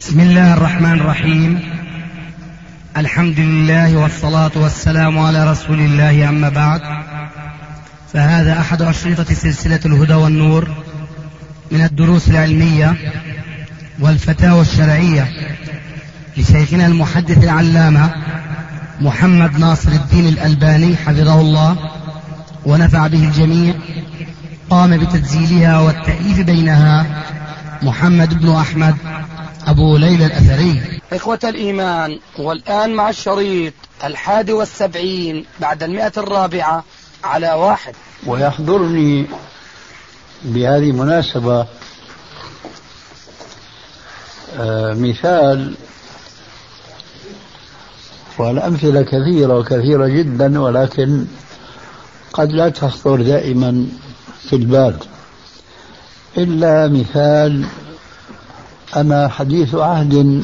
بسم الله الرحمن الرحيم. الحمد لله والصلاة والسلام على رسول الله، أما بعد، فهذا أحد أشرطة سلسلة الهدى والنور من الدروس العلمية والفتاوى الشرعية لشيخنا المحدث العلامة محمد ناصر الدين الألباني حفظه الله ونفع به الجميع. قام بتسجيلها والتأليف بينها محمد بن أحمد أبو ليلى الأثري. إخوة الإيمان، والآن مع الشريط 71 بعد 104 على 1. ويحضرني بهذه المناسبة مثال، والأمثلة كثيرة وكثيرة جدا، ولكن قد لا تخطر دائما في البال، إلا مثال أنا حديث عهد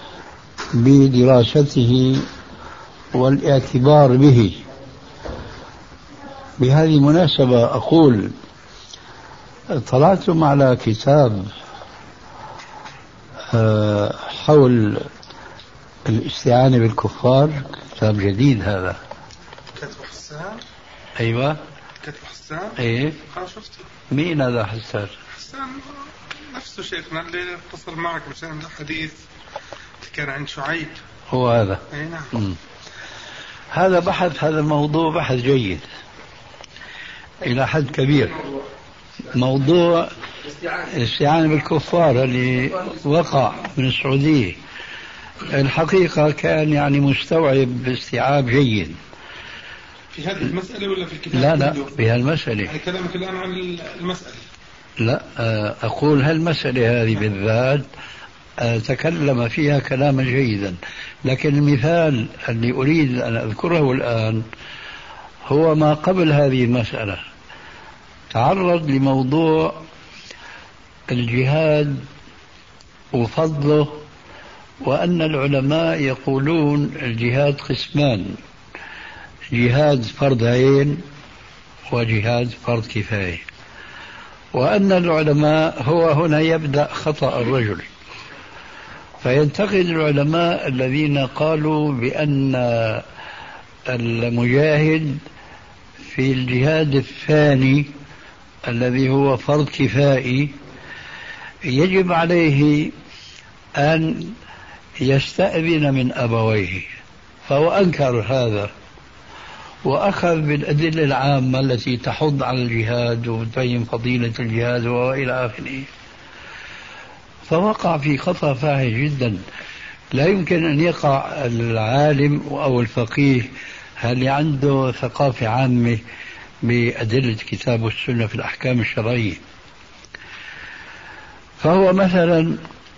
بدراسته والاعتبار به. بهذه المناسبة أقول: طلعتم على كتاب حول الاستعانة بالكفار، كتاب جديد هذا. كتب حسان؟ أيوة، كتب حسان؟ إيه، شفته. مين هذا حسان؟ حسان نفسه شيخنا اللي اتصل معك مشان الحديث كان عند شعيب. هو هذا؟ أي نعم. هذا بحث، هذا الموضوع بحث جيد إلى حد كبير. موضوع الاستعانة بالكفار اللي وقع من السعودية، الحقيقة كان يعني مستوعب استيعاب جيد. في هذه المسألة ولا في الكتاب؟ لا، بهالمسألة. يعني كلامك الآن عن المسألة؟ لا، أقول هالمسألة هذه بالذات تكلم فيها كلاما جيدا، لكن المثال اللي أريد أن أذكره الآن هو ما قبل هذه المسألة. تعرض لموضوع الجهاد وفضله، وأن العلماء يقولون الجهاد قسمان: جهاد فرض عين وجهاد فرض كفاية. وأن العلماء، هو هنا يبدأ خطأ الرجل، فينتقد العلماء الذين قالوا بأن المجاهد في الجهاد الثاني الذي هو فرض كفائي يجب عليه أن يستأذن من أبويه، فهو أنكر هذا وأخذ بالأدلة العامة التي تحض على الجهاد وتبين فضيلة الجهاد وإلى آخره، فوقع في خطأ فاحش جدا. لا يمكن أن يقع العالم أو الفقيه اللي عنده ثقافة عامة بأدلة كتاب والسنة في الأحكام الشرعية. فهو مثلا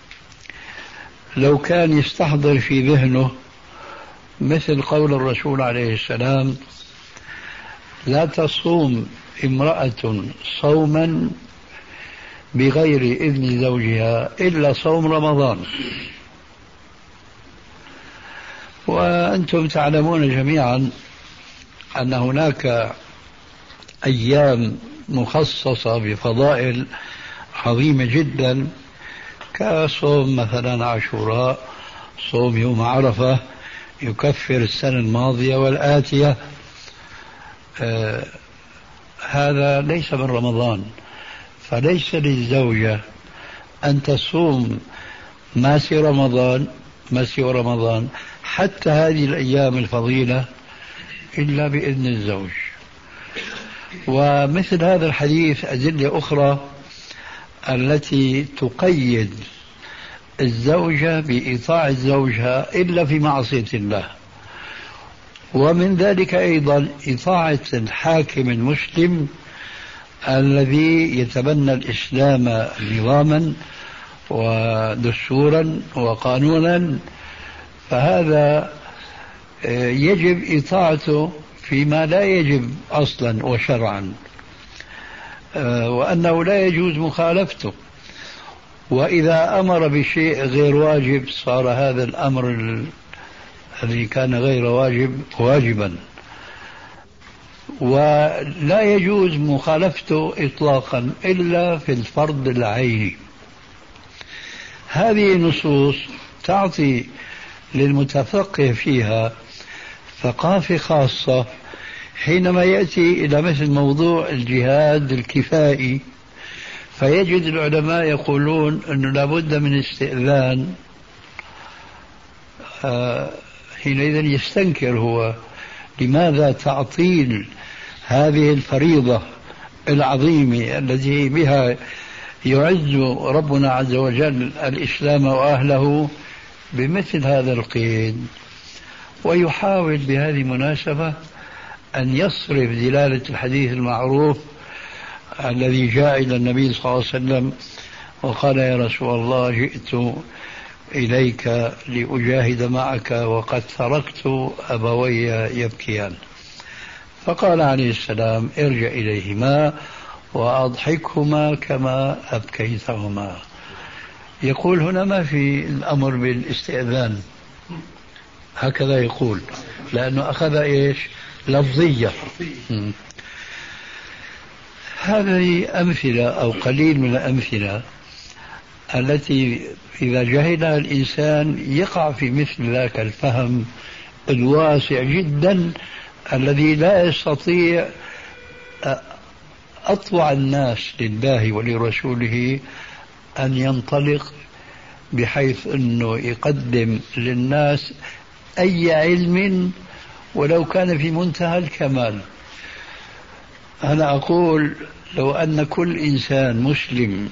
لو كان يستحضر في ذهنه مثل قول الرسول عليه السلام: لا تصوم امرأة صوما بغير إذن زوجها إلا صوم رمضان. وأنتم تعلمون جميعا أن هناك أيام مخصصة بفضائل عظيمة جدا، كصوم مثلا عاشوراء، صوم يوم عرفة يكفر السنة الماضية والآتية. هذا ليس من رمضان، فليس للزوجة أن تصوم ما سوى رمضان حتى هذه الأيام الفضيلة إلا بإذن الزوج. ومثل هذا الحديث أدلة أخرى التي تقيد الزوجة بإطاعة زوجها إلا في معصية الله، ومن ذلك أيضا إطاعة الحاكم المسلم الذي يتبنى الإسلام نظاما ودستورا وقانونا، فهذا يجب إطاعته فيما لا يجب أصلا وشرعا، وأنه لا يجوز مخالفته. وإذا أمر بشيء غير واجب صار هذا الأمر الذي كان غير واجب واجبا، ولا يجوز مخالفته إطلاقا إلا في الفرض العيني. هذه النصوص تعطي للمتفقه فيها ثقافة خاصة حينما يأتي إلى مثل موضوع الجهاد الكفائي، فيجد العلماء يقولون أنه لابد من استئذان. حينئذ يستنكر هو لماذا تعطيل هذه الفريضة العظيمة التي بها يعز ربنا عز وجل الإسلام وأهله بمثل هذا القيد. ويحاول بهذه المناسبة أن يصرف دلالة الحديث المعروف الذي جاء إلى النبي صلى الله عليه وسلم وقال: يا رسول الله، جئت إليك لأجاهد معك وقد تركت أبوي يبكيان. فقال عليه السلام: ارجع إليهما وأضحكهما كما أبكيتهما. يقول هنا ما في الأمر بالاستئذان، هكذا يقول، لأنه أخذ إيش؟ لفظية. هذه أمثلة أو قليل من الأمثلة التي إذا جهلها الإنسان يقع في مثل ذاك الفهم الواسع جدا الذي لا يستطيع أطوع الناس لله ولرسوله أن ينطلق بحيث أنه يقدم للناس أي علم ولو كان في منتهى الكمال. أنا أقول لو أن كل إنسان مسلم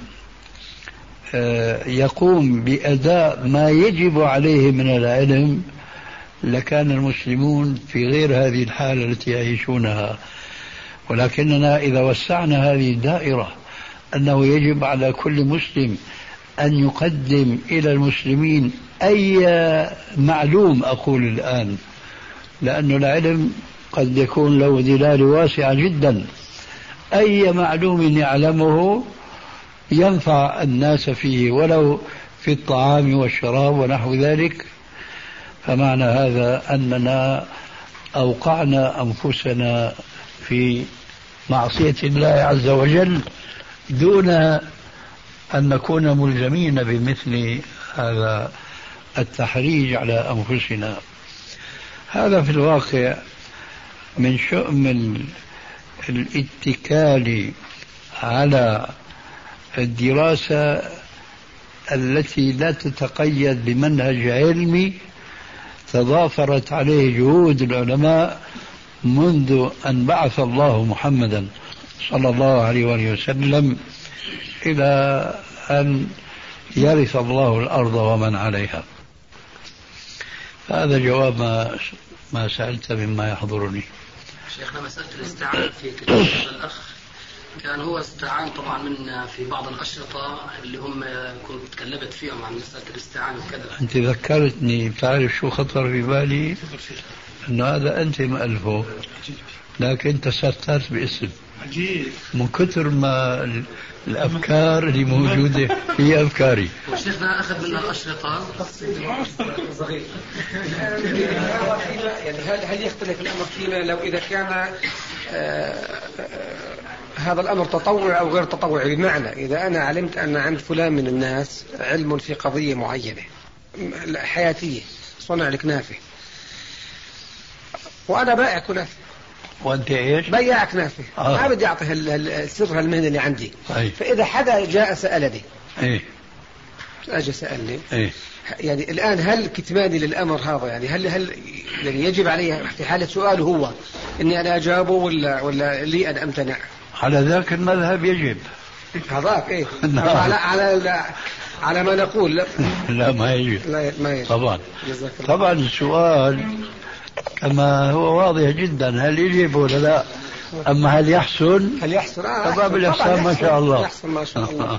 يقوم بأداء ما يجب عليه من العلم لكان المسلمون في غير هذه الحالة التي يعيشونها. ولكننا إذا وسعنا هذه الدائرة أنه يجب على كل مسلم أن يقدم إلى المسلمين أي معلوم، أقول الآن، لأن العلم قد يكون له دلالة واسعة جدا، أي معلوم يعلمه ينفع الناس فيه ولو في الطعام والشراب ونحو ذلك. فمعنى هذا أننا أوقعنا أنفسنا في معصية الله عز وجل دون أن نكون ملزمين بمثل هذا التحريج على أنفسنا. هذا في الواقع من شؤم الاتكال على الدراسة التي لا تتقيد بمنهج علمي تضافرت عليه جهود العلماء منذ أن بعث الله محمدا صلى الله عليه وآله وسلم إلى أن يرث الله الأرض ومن عليها. هذا جواب ما سألت مما يحضرني. شيخنا، مسألة الاستعانة في كتاب الأخ كان هو استعان طبعا من في بعض الأشرطة اللي هم كنت تكلمت فيهم عن مسألة الاستعانة وكذا. أنت ذكرتني، تعرف شو خطر في بالي؟ أنه هذا أنت مألفه لكن تسترت باسم من كثر ما الأفكار اللي موجودة في أفكاري. وشيخنا أخذ منها الأشرطة صغير. يعني هل يختلف الأمر فيما لو إذا كان هذا الأمر تطوعي أو غير تطوعي؟ بمعنى إذا أنا علمت أن عند فلان من الناس علم في قضية معينة حياتية، صنع الكنافة، وأنا بائع كنافة. وأنت إيش؟ بياع كنافة. ما بدي أعطيه السر المهنة اللي عندي. فإذا حدا جاء سألني، أجي سألني، يعني الآن هل كتماني للأمر هذا يعني هل يعني يجب علي في حالة سؤاله هو إني أنا أجابه ولا لي أن أمتنع؟ على ذاك المذهب يجب. هذاك إيه؟ على ما نقول لا ما يجب. لا ما يجب. طبعا السؤال كما هو واضح جدا، هل يجب ولا لا؟ أما هل يحسن؟ طبعا بالإحسان ما شاء الله. يحسن ما شاء الله.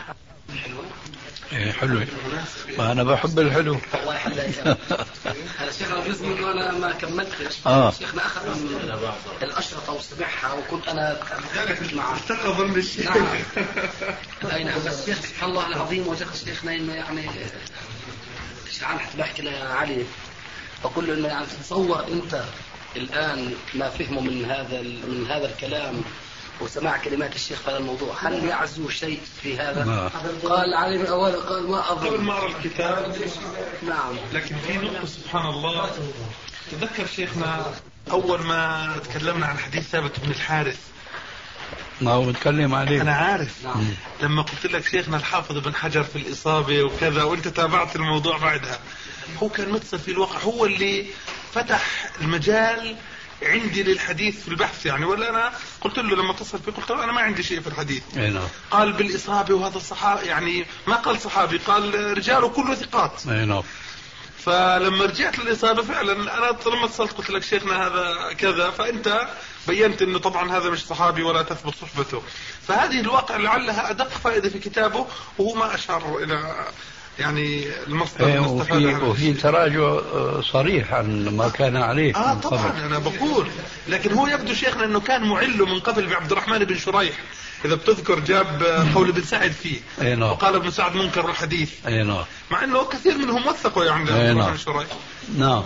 حلو، ما أنا بحب الحلو. الله يحليك. هذا شيخنا جزء منه أنا ما كملتش. شيخنا أخذ من الأشرطة واستبعها وكنت أنا مع استقظ من الشيء. نعم. أي نعم. بس شيخ سبحان الله العظيم وجه شيخنا إنه يعني عم بحكي لعلي فقل له إنه يعني تتصور أنت الآن ما فهمه من هذا الكلام وسماع كلمات الشيخ في هذا الموضوع، هل يعزو شيء في هذا؟ قال علي من أول قال ما أظن قبل ما أرى الكتاب. نعم. لكن في نقطة سبحان الله، تذكر شيخنا أول ما تكلمنا عن حديث ثابت بن الحارث، ما هو متكلم عليه، أنا عارف. لما قلت لك شيخنا الحافظ بن حجر في الإصابة وكذا، وأنت تابعت الموضوع بعدها، هو كان متصل في الواقع، هو اللي فتح المجال عندي للحديث في البحث يعني. ولا أنا قلت له لما اتصل فيه قلت له أنا ما عندي شيء في الحديث. قال بالإصابة، وهذا الصحابي يعني ما قال صحابي، قال رجاله كله ثقات. فلما رجعت للإصابة فعلا أنا لما اتصلت قلت لك شيخنا هذا كذا، فأنت بينت أنه طبعا هذا مش صحابي ولا تثبت صحبته. فهذه الواقع لعلها أدق فائدة في كتابه، وهو ما أشار إلى يعني المصدر وفي تراجع صريح عن ما كان عليه. طبعا أنا بقول، لكن هو يبدو شيخنا أنه كان معله من قبل بعبد الرحمن بن شريح، إذا بتذكر جاب قول ابن سعد فيه، وقال ابن سعد منكر الحديث، مع أنه كثير منهم وثقوا يعني عبد الرحمن بن شريح. نعم.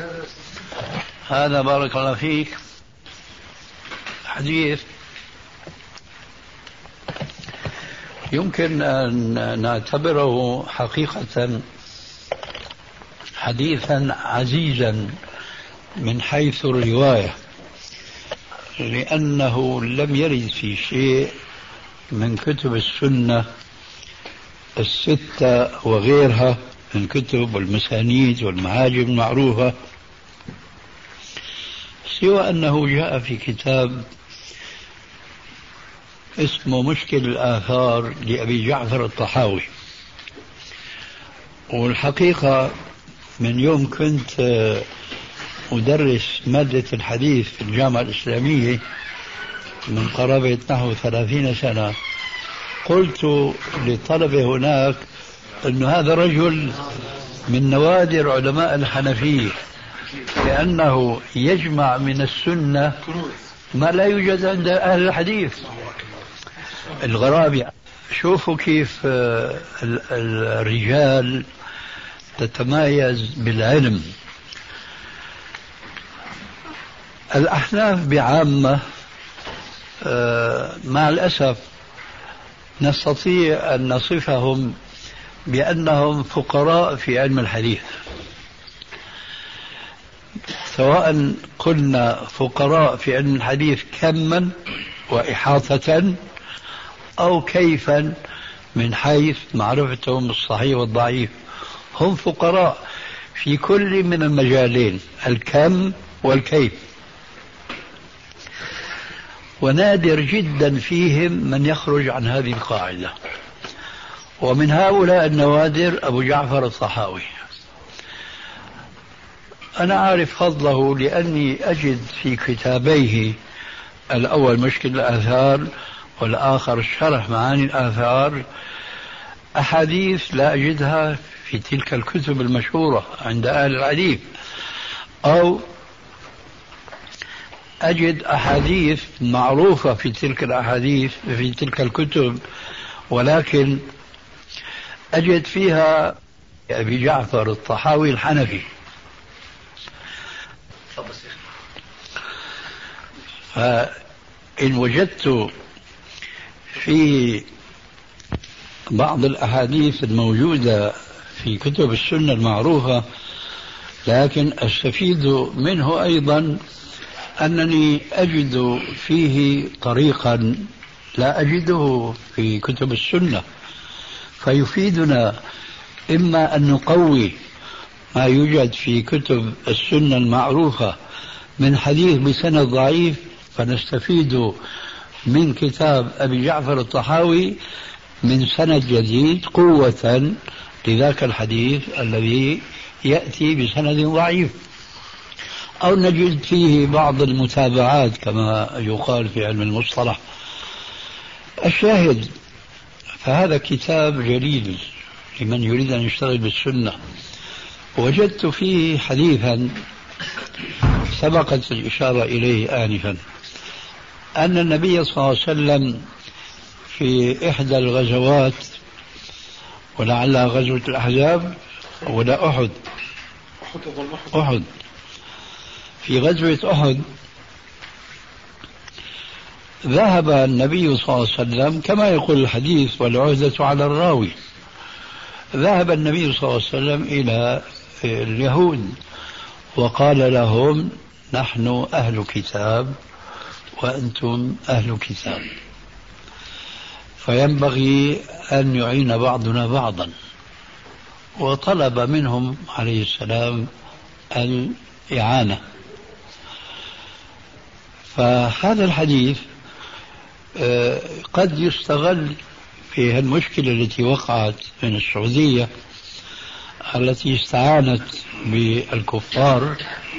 هذا بارك الله فيك حديث يمكن أن نعتبره حقيقة حديثا عزيزا من حيث الرواية، لأنه لم يرد في شيء من كتب السنة الستة وغيرها من كتب والمسانيد والمعاجم المعروفة، سوى أنه جاء في كتاب اسمه مشكل الآثار لأبي جعفر الطحاوي. والحقيقة من يوم كنت أدرس مادة الحديث في الجامعة الإسلامية من قرابة نحو 30 سنة، قلت للطلبة هناك أن هذا رجل من نوادر علماء الحنفية، لأنه يجمع من السنة ما لا يوجد عند أهل الحديث. الغرابة شوفوا كيف الرجال تتميز بالعلم. الأحناف بعامة مع الأسف نستطيع أن نصفهم بأنهم فقراء في علم الحديث، سواء قلنا فقراء في علم الحديث كما وإحاطة أو كيفا من حيث معرفتهم الصحيح والضعيف. هم فقراء في كل من المجالين، الكم والكيف، ونادر جدا فيهم من يخرج عن هذه القاعدة. ومن هؤلاء النوادر أبو جعفر الطحاوي. أنا أعرف فضله لأني أجد في كتابيه، الأول مشكل الآثار والآخر شرح معاني الآثار، أحاديث لا أجدها في تلك الكتب المشهورة عند أهل الحديث، أو أجد أحاديث معروفة في تلك الأحاديث في تلك الكتب، ولكن أجد فيها أبي جعفر الطحاوي الحنفي. فإن وجدت في بعض الأحاديث الموجودة في كتب السنة المعروفة، لكن أستفيد منه أيضا أنني أجد فيه طريقا لا أجده في كتب السنة، فيفيدنا إما أن نقوي ما يوجد في كتب السنة المعروفة من حديث بسند ضعيف، فنستفيد من كتاب أبي جعفر الطحاوي من سند جديد قوة لذاك الحديث الذي يأتي بسند ضعيف، أو نجد فيه بعض المتابعات كما يقال في علم المصطلح. الشاهد، فهذا كتاب جليل لمن يريد أن يشتغل بالسنة. وجدت فيه حديثا سبقت الإشارة إليه آنفا، أن النبي صلى الله عليه وسلم في إحدى الغزوات، ولعلها غزوة الأحزاب ولا أحد، في غزوة أحد ذهب النبي صلى الله عليه وسلم كما يقول الحديث والعهدة على الراوي، ذهب النبي صلى الله عليه وسلم إلى اليهود وقال لهم نحن أهل كتاب وأنتم أهل كتاب، فينبغي أن يعين بعضنا بعضا، وطلب منهم عليه السلام الإعانة. فهذا الحديث قد يستغل في المشكلة التي وقعت من السعودية التي استعانت بالكفار،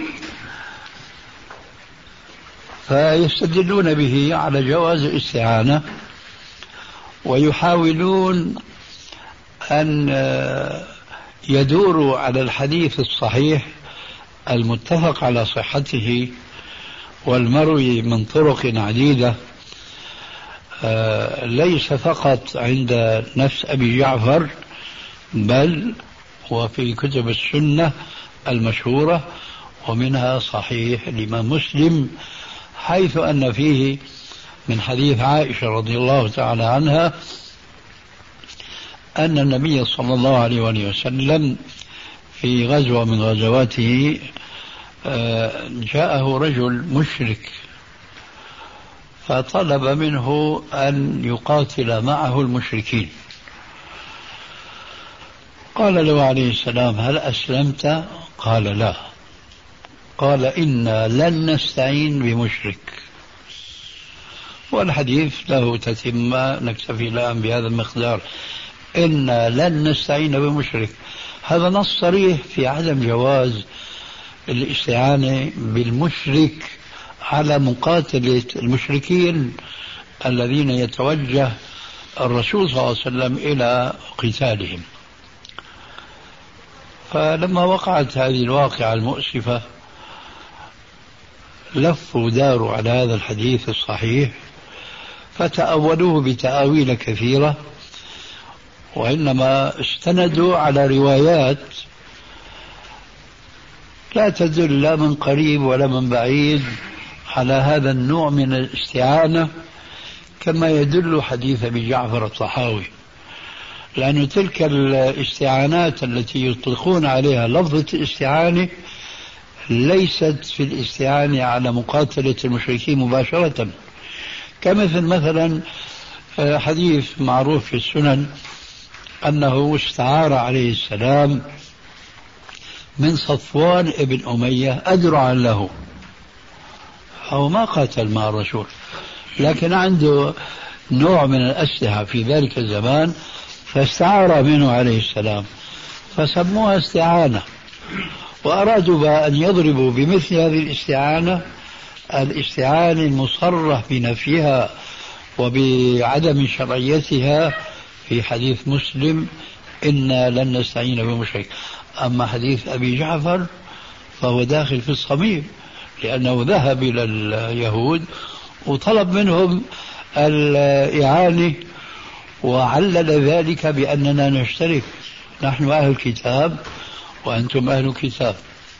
فيستدلون به على جواز الاستعانة، ويحاولون أن يدوروا على الحديث الصحيح المتفق على صحته والمروي من طرق عديدة، ليس فقط عند نفس أبي جعفر بل وفي كتب السنة المشهورة، ومنها صحيح الإمام مسلم، حيث أن فيه من حديث عائشة رضي الله تعالى عنها أن النبي صلى الله عليه وسلم في غزوة من غزواته جاءه رجل مشرك فطلب منه أن يقاتل معه المشركين، قال له عليه السلام هل أسلمت؟ قال لا. قال إنا لن نستعين بمشرك. والحديث له تتمة، نكتفي الآن بهذا المقدار. إنا لن نستعين بمشرك، هذا نص صريح في عدم جواز الاستعانة بالمشرك على مقاتلة المشركين الذين يتوجه الرسول صلى الله عليه وسلم إلى قتالهم. فلما وقعت هذه الواقعة المؤسفة لفوا داروا على هذا الحديث الصحيح فتأولوه بتأويل كثيرة، وإنما استندوا على روايات لا تدل لا من قريب ولا من بعيد على هذا النوع من الاستعانة، كما يدل حديث أبي جعفر الطحاوي، لأن تلك الاستعانات التي يطلقون عليها لفظة الاستعانة ليست في الاستعانة على مقاتلة المشركين مباشرة، كمثل مثلا حديث معروف في السنن أنه استعار عليه السلام من صفوان ابن أمية أدرعا له، هو ما قاتل مع الرسول لكن عنده نوع من الأسلحة في ذلك الزمان فاستعار منه عليه السلام، فسموها استعانة، وأرادوا بقى أن يضربوا بمثل هذه الاستعانة المصرح بنفيها وبعدم شرعيتها في حديث مسلم إنا لن نستعين بمشرك. أما حديث أبي جعفر فهو داخل في الصميم، لأنه ذهب إلى اليهود وطلب منهم الإعانة وعلل ذلك بأننا نشترك، نحن أهل الكتاب وأنتم أهل الكتاب.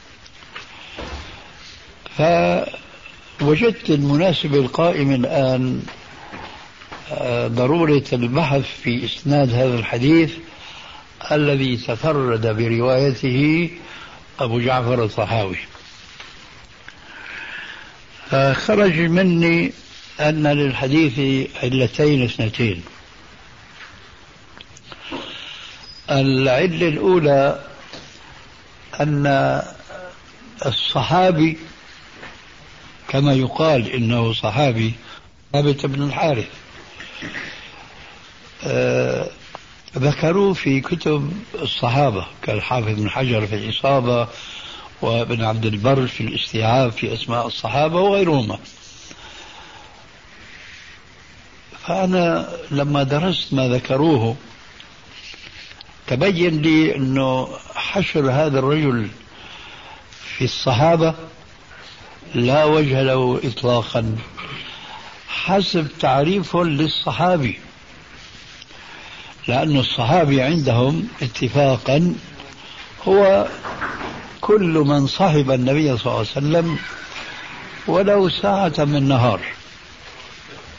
فوجدت المناسبة القائم الآن ضرورة البحث في إسناد هذا الحديث الذي تفرد بروايته أبو جعفر الطحاوي. خرج مني أن للحديث علتين اثنتين. العلة الأولى أن الصحابي كما يقال إنه صحابي ثابت بن الحارث ذكروا في كتب الصحابة كالحافظ بن حجر في الإصابة وابن عبد البر في الاستيعاب في أسماء الصحابة وغيرهما. فأنا لما درست ما ذكروه تبين لي أنه حشر هذا الرجل في الصحابة لا وجه له إطلاقا حسب تعريف للصحابي، لأن الصحابي عندهم اتفاقا هو كل من صحب النبي صلى الله عليه وسلم ولو ساعة من نهار،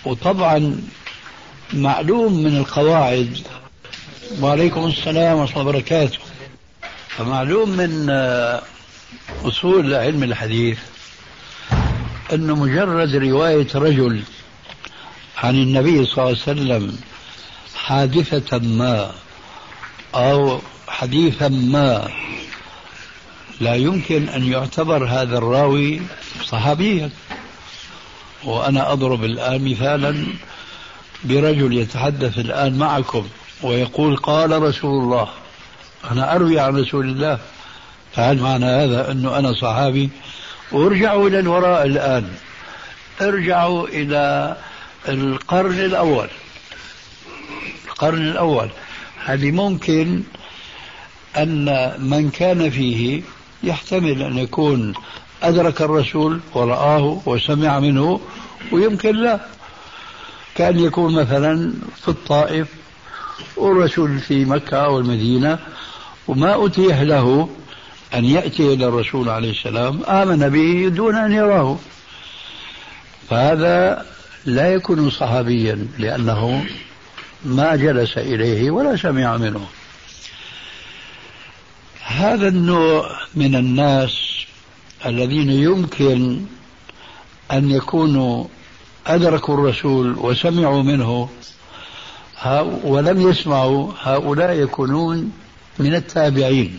وطبعا معلوم من القواعد. وعليكم السلام ورحمة الله وبركاته. فمعلوم من أصول علم الحديث أنه مجرد رواية رجل عن النبي صلى الله عليه وسلم حادثة ما أو حديثا ما لا يمكن أن يعتبر هذا الراوي صحابيا. وأنا أضرب الآن مثالا برجل يتحدث الآن معكم ويقول قال رسول الله، أنا أروي عن رسول الله، فهل معنى هذا أنه أنا صحابي؟ وارجعوا إلى الوراء الآن، ارجعوا إلى القرن الأول. هذه ممكن أن من كان فيه يحتمل أن يكون أدرك الرسول ورآه وسمع منه، ويمكن لا، كان يكون مثلا في الطائف والرسول في مكة أو المدينة وما أتيح له أن يأتي إلى الرسول عليه السلام، آمن به دون أن يراه، فهذا لا يكون صحابيا لأنه ما جلس إليه ولا سمع منه. هذا النوع من الناس الذين يمكن أن يكونوا أدركوا الرسول وسمعوا منه ولم يسمعوا، هؤلاء يكونون من التابعين.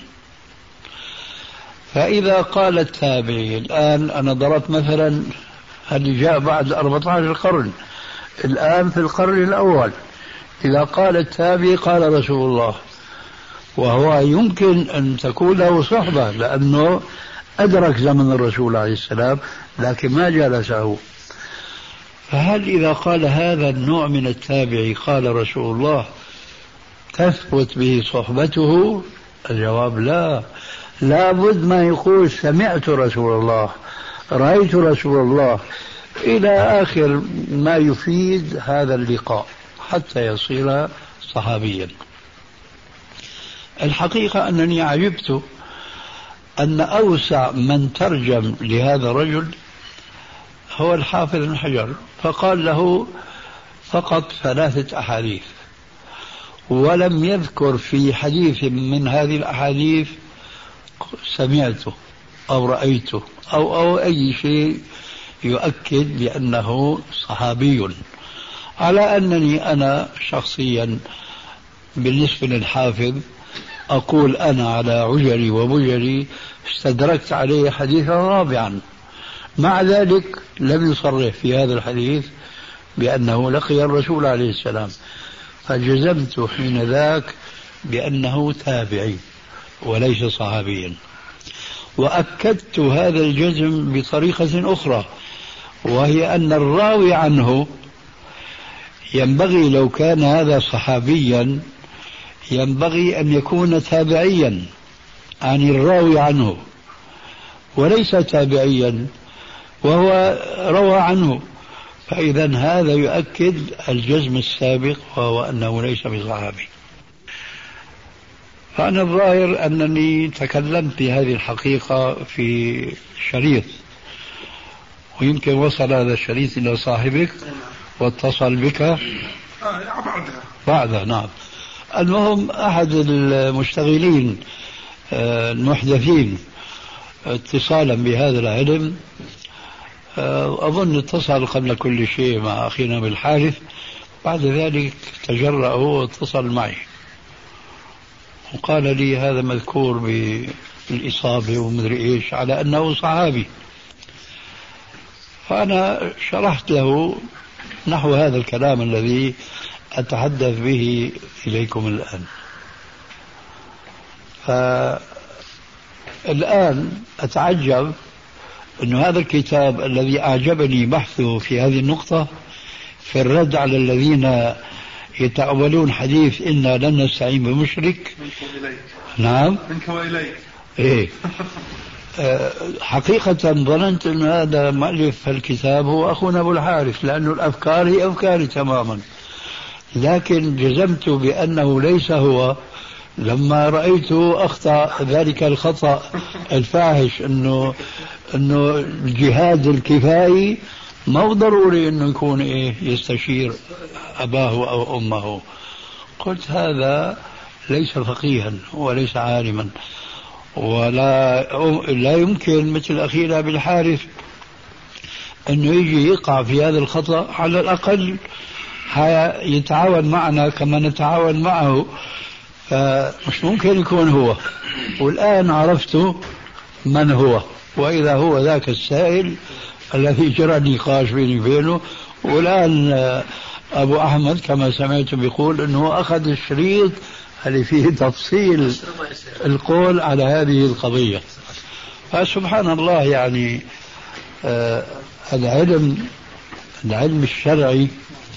فإذا قال التابعي الآن، أنا ضربت مثلا اللي جاء بعد 14 قرن، الآن في القرن الأول، إذا قال التابعي قال رسول الله، وهو يمكن أن تكون له صحبة لأنه أدرك زمن الرسول عليه السلام لكن ما جلسه، فهل إذا قال هذا النوع من التابعي قال رسول الله تثبت به صحبته؟ الجواب لا، لابد ما يقول سمعت رسول الله، رأيت رسول الله، إلى آخر ما يفيد هذا اللقاء حتى يصير صحابيا. الحقيقة أنني عجبت أن أوسع من ترجم لهذا الرجل هو الحافظ بن حجر، فقال له فقط 3 أحاديث، ولم يذكر في حديث من هذه الأحاديث سمعته أو رأيته أو أي شيء يؤكد بأنه صحابي. على أنني أنا شخصيا بالنسبة للحافظ أقول أنا على عجري وبجري استدركت عليه حديثا رابعا، مع ذلك لم يصرح في هذا الحديث بأنه لقي الرسول عليه السلام، فجزمت حين ذاك بأنه تابعي وليس صحابيا. وأكدت هذا الجزم بطريقة أخرى، وهي أن الراوي عنه ينبغي لو كان هذا صحابيا ينبغي أن يكون تابعيا عن الراوي عنه، وليس تابعيا وهو روى عنه، فإذا هذا يؤكد الجزم السابق وهو أنه ليس بصحابي. فأنا الظاهر أنني تكلمت بهذه الحقيقة في شريط، ويمكن وصل هذا الشريط إلى صاحبك واتصل بك بعدها. نعم. المهم أحد المشتغلين المحدثين اتصالا بهذا العلم، أظن اتصل قبل كل شيء مع أخينا بالحارث، بعد ذلك تجرأ واتصل معي وقال لي هذا مذكور بالإصابة ومدري إيش على أنه صحابي. فأنا شرحت له نحو هذا الكلام الذي أتحدث به إليكم الآن. فالآن أتعجب أن هذا الكتاب الذي أعجبني بحثه في هذه النقطة في الرد على الذين يتأولون حديث إنا لن نستعين بمشرك. نعم منك وإليك. إيه. حقيقة ظننت أن هذا مؤلف الكتاب هو أخونا أبو الحارث، لأن الأفكار هي أفكاري تماما، لكن جزمت بأنه ليس هو لما رأيته أخطأ ذلك الخطأ الفاحش أنه الجهاد الكفائي ما هو ضروري أنه يكون يستشير أباه أو أمه. قلت هذا ليس فقيها وليس عالما، لا يمكن مثل أخينا بالحارث أنه يجي يقع في هذا الخطأ. على الأقل يتعاون معنا كما نتعاون معه، فمش ممكن يكون هو. والآن عرفت من هو، وإذا هو ذاك السائل الذي جرى النقاش بيني وبينه. والآن أبو أحمد كما سمعت بيقول أنه أخذ الشريط اللي فيه تفصيل القول على هذه القضية. فسبحان الله، يعني العلم الشرعي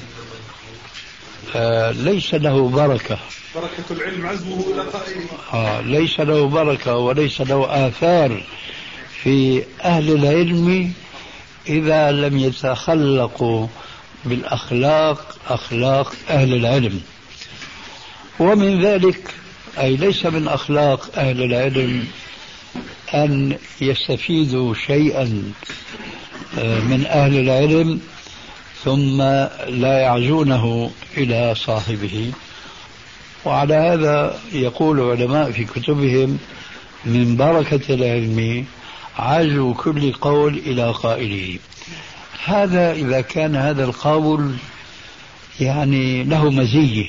ليس له بركة. بركة العلم عزمه إلى قائله. ليس له بركة وليس له آثار في أهل العلم إذا لم يتخلقوا بالأخلاق، أخلاق أهل العلم. ومن ذلك، أي ليس من أخلاق أهل العلم أن يستفيدوا شيئا من أهل العلم ثم لا يعزونه إلى صاحبه. وعلى هذا يقول العلماء في كتبهم: من بركة العلم عزو كل قول إلى قائله. هذا إذا كان هذا القول يعني له مزية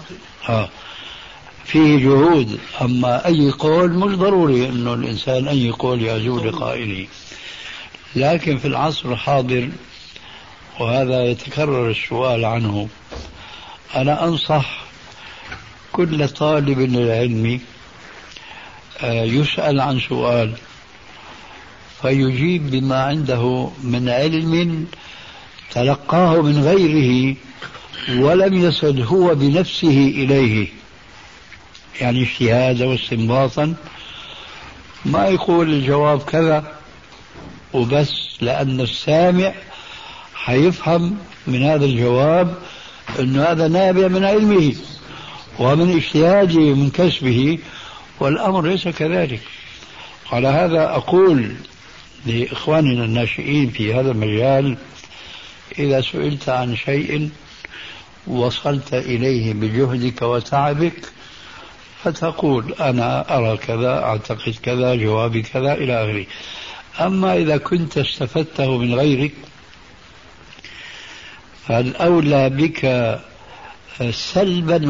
فيه جهود. أما أي قول مش ضروري أنه الإنسان أي قول يعزو لقائله. لكن في العصر الحاضر، وهذا يتكرر السؤال عنه، أنا أنصح كل طالب للعلم يسأل عن سؤال فيجيب بما عنده من علم تلقاه من غيره ولم يصل هو بنفسه إليه، يعني اجتهادا واستنباطا. ما يقول الجواب كذا وبس، لأن السامع حيفهم من هذا الجواب أن هذا نابع من علمه ومن اجتهاده من كسبه، والأمر ليس كذلك. على هذا أقول لإخواننا الناشئين في هذا المجال: إذا سئلت عن شيء وصلت إليه بجهدك وتعبك فتقول أنا أرى كذا، أعتقد كذا، جوابي كذا، إلى آخره. أما إذا كنت استفدته من غيرك فالأولى بك سلبا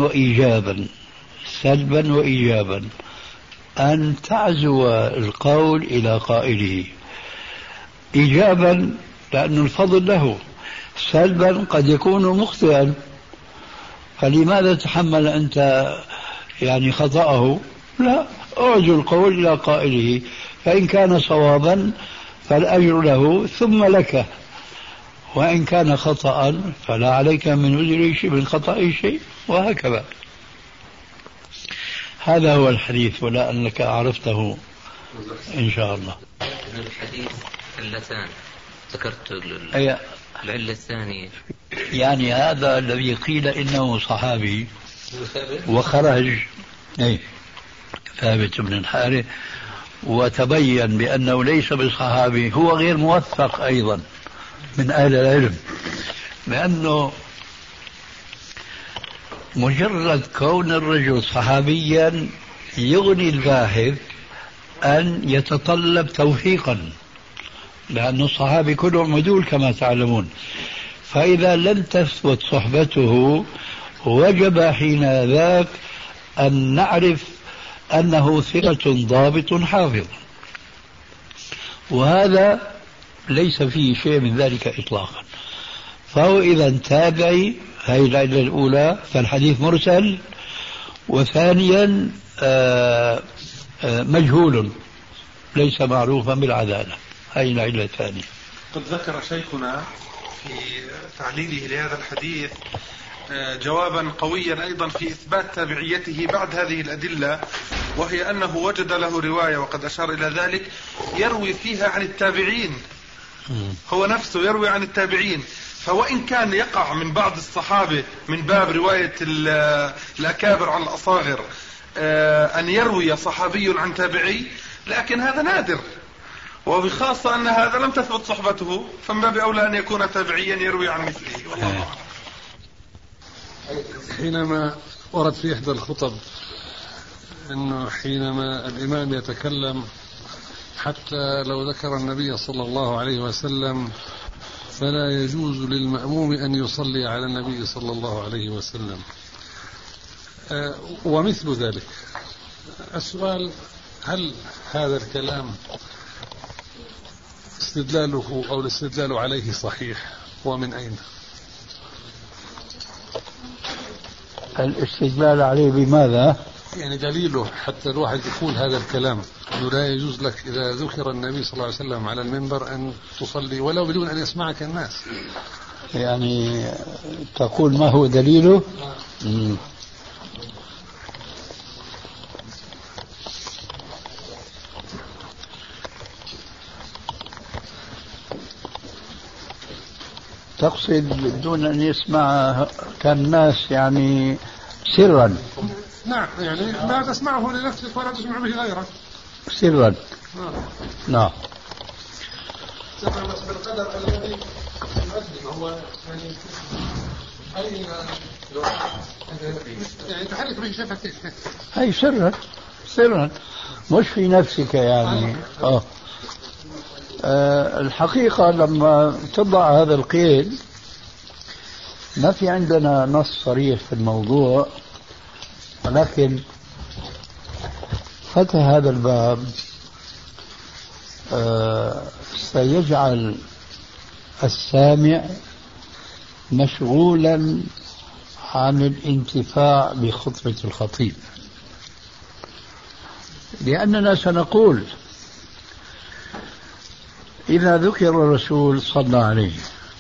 وإيجابا أن تعزو القول إلى قائله. إيجابا لأن الفضل له، سلبا قد يكون مخطئا، فلماذا تحمل أنت يعني خطأه؟ لا، أعزو القول إلى قائله، فإن كان صوابا فالأجر له ثم لك، وإن كان خطأ فلا عليك من خطأ شيء، وهكذا. هذا هو الحديث، ولا أنك عرفته إن شاء الله. الحديث علتان ذكرت العلة الثانية، يعني هذا الذي قيل إنه صحابي وخرج ثابت بن الحارث وتبين بأنه ليس بصحابي، هو غير موثق أيضا من أهل العلم، لأنه مجرد كون الرجل صحابيا يغني الباحث أن يتطلب توثيقا، لأن الصحابي كلهم عدول كما تعلمون. فإذا لم تثبت صحبته وجب حين ذاك أن نعرف أنه ثقة ضابط حافظ، وهذا ليس فيه شيء من ذلك إطلاقا. فهو إذا تابعي، هذه العلة الأولى، فالحديث مرسل، وثانيا مجهول ليس معروفا بالعدالة، هذه العلة الثانية. قد ذكر شيخنا في تعليله لهذا الحديث جوابا قويا أيضا في إثبات تابعيته بعد هذه الأدلة، وهي أنه وجد له رواية وقد أشار إلى ذلك يروي فيها عن التابعين، هو نفسه يروي عن التابعين. فوإن كان يقع من بعض الصحابة من باب رواية الأكابر عن الأصاغر أن يروي صحابي عن تابعي، لكن هذا نادر. وبخاصة أن هذا لم تثبت صحبته، فمن باب أولى أن يكون تابعيا يروي عن مثله. والله حينما ورد في إحدى الخطب أنه حينما الإمام يتكلم حتى لو ذكر النبي صلى الله عليه وسلم فلا يجوز للمأموم أن يصلي على النبي صلى الله عليه وسلم، ومثل ذلك. السؤال: هل هذا الكلام استدلاله أو الاستدلال عليه صحيح، ومن أين؟ الاستدلال عليه بماذا؟ يعني دليله حتى الواحد يقول هذا الكلام، أنه لا يجوز لك إذا ذكر النبي صلى الله عليه وسلم على المنبر أن تصلي ولو بدون أن يسمعك الناس. يعني تقول ما هو دليله؟ تقصد دون أن يسمع كان الناس يعني سرا؟ نعم، يعني لا تسمعه لنفسك ولا تسمع به غيرك سرا. نعم. تتمس بالقدر الذي يؤذن هو يعني تحرك به شفتك، هي سرا مش في نفسك يعني. الحقيقة لما تضع هذا القيد ما في عندنا نص صريح في الموضوع، ولكن فتح هذا الباب سيجعل السامع مشغولا عن الانتفاع بخطبة الخطيب، لأننا سنقول إذا ذكر الرسول صلى عليه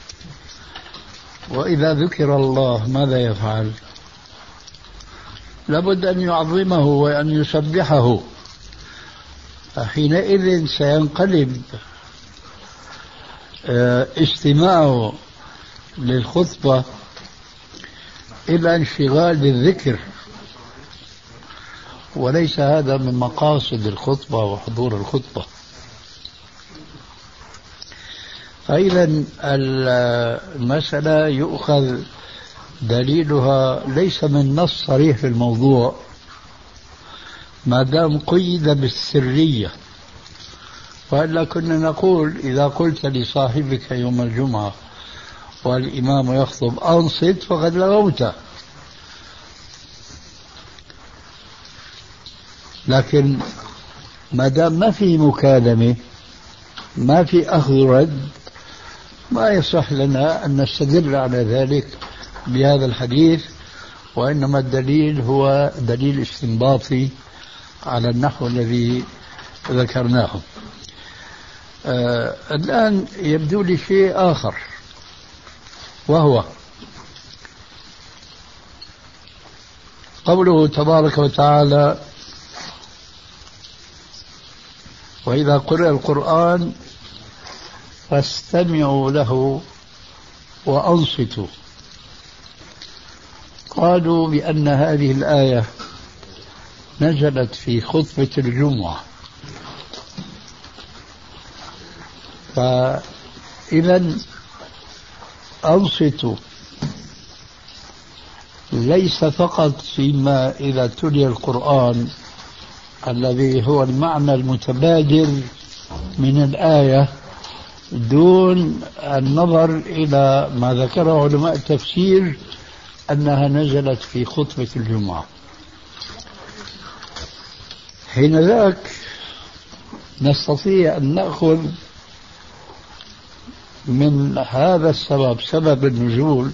وإذا ذكر الله ماذا يفعل؟ لابد أن يعظمه وأن يسبحه، حينئذ سينقلب استماعه للخطبة إلى انشغال بالذكر، وليس هذا من مقاصد الخطبة وحضور الخطبة. فإذا المسألة يؤخذ دليلها ليس من نص صريح في الموضوع ما دام قيد بالسرية، وإلا كنا نقول إذا قلت لصاحبك يوم الجمعة والإمام يخطب أنصت فقد لغوت. لكن ما دام ما في مكالمة ما في أخذ رد ما يصح لنا أن نستدل على ذلك بهذا الحديث، وإنما الدليل هو دليل استنباطي على النحو الذي ذكرناه. الآن يبدو لي شيء آخر، وهو قوله تبارك وتعالى: وإذا قرئ القرآن فاستمعوا له وأنصتوا. قالوا بأن هذه الآية نزلت في خطبة الجمعة، فإذا أنصتوا ليس فقط فيما إذا تلي القرآن الذي هو المعنى المتبادر من الآية دون النظر إلى ما ذكره علماء التفسير أنها نزلت في خطبة الجمعة. حينذاك نستطيع أن نأخذ من هذا السبب، سبب النزول،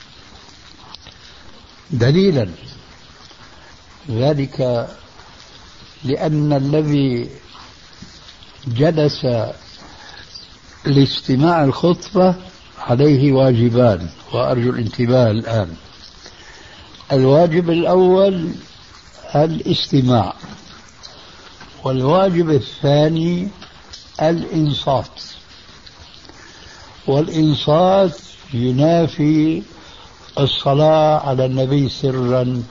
دليلا، ذلك لأن الذي جلس لاستماع الخطبة عليه واجبان، وأرجو الانتباه الآن. الواجب الأول الاستماع، والواجب الثاني الإنصات، والإنصات ينافي الصلاة على النبي سرا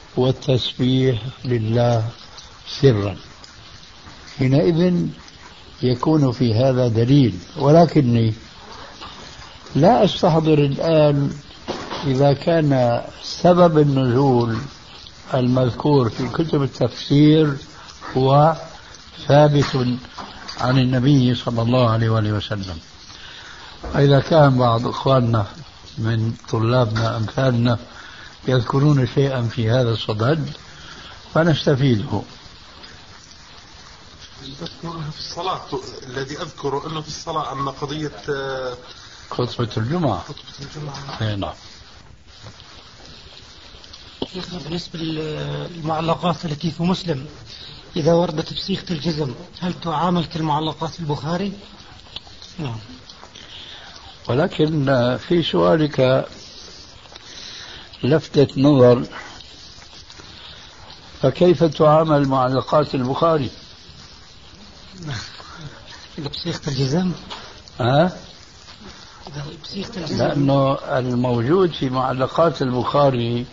والتسبيح لله سرا. حينئذ يكون في هذا دليل، ولكني لا أستحضر الآن إذا كان سبب النزول المذكور في كتب التفسير هو ثابت عن النبي صلى الله عليه وسلم. إذا كان بعض إخواننا من طلابنا أمثالنا يذكرون شيئا في هذا الصدد فنستفيده. في الصلاة الذي أذكره أنه في الصلاة أما قضية خطبة الجمعة. نعم. شيخنا بالنسبة للمعلقات التي في مسلم إذا وردت بصيغة الجزم هل تعامل كالمعلقات البخاري؟ نعم. ولكن في سؤالك لفتة نظر، فكيف تعامل معلقات البخاري؟ بصيغة الجزم؟ لأنه الموجود في معلقات البخاري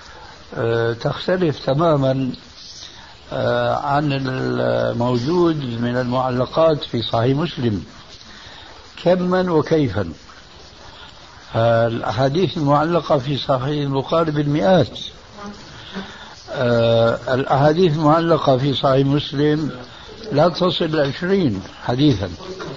تختلف تماما عن الموجود من المعلقات في صحيح مسلم كما وكيفا. الأحاديث المعلقة في صحيح البخاري بالمئات، الأحاديث المعلقة في صحيح مسلم لا تصل 20 حديثا.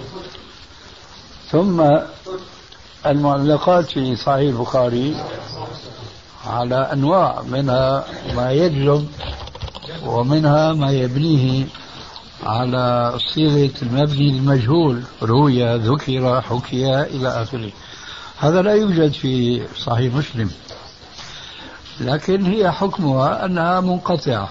ثم المعلقات في صحيح البخاري على أنواع، منها ما يجلب ومنها ما يبنيه على صيغة المبني المجهول، روي ذكر حكي إلى آخره. هذا لا يوجد في صحيح مسلم، لكن هي حكمها أنها منقطعة،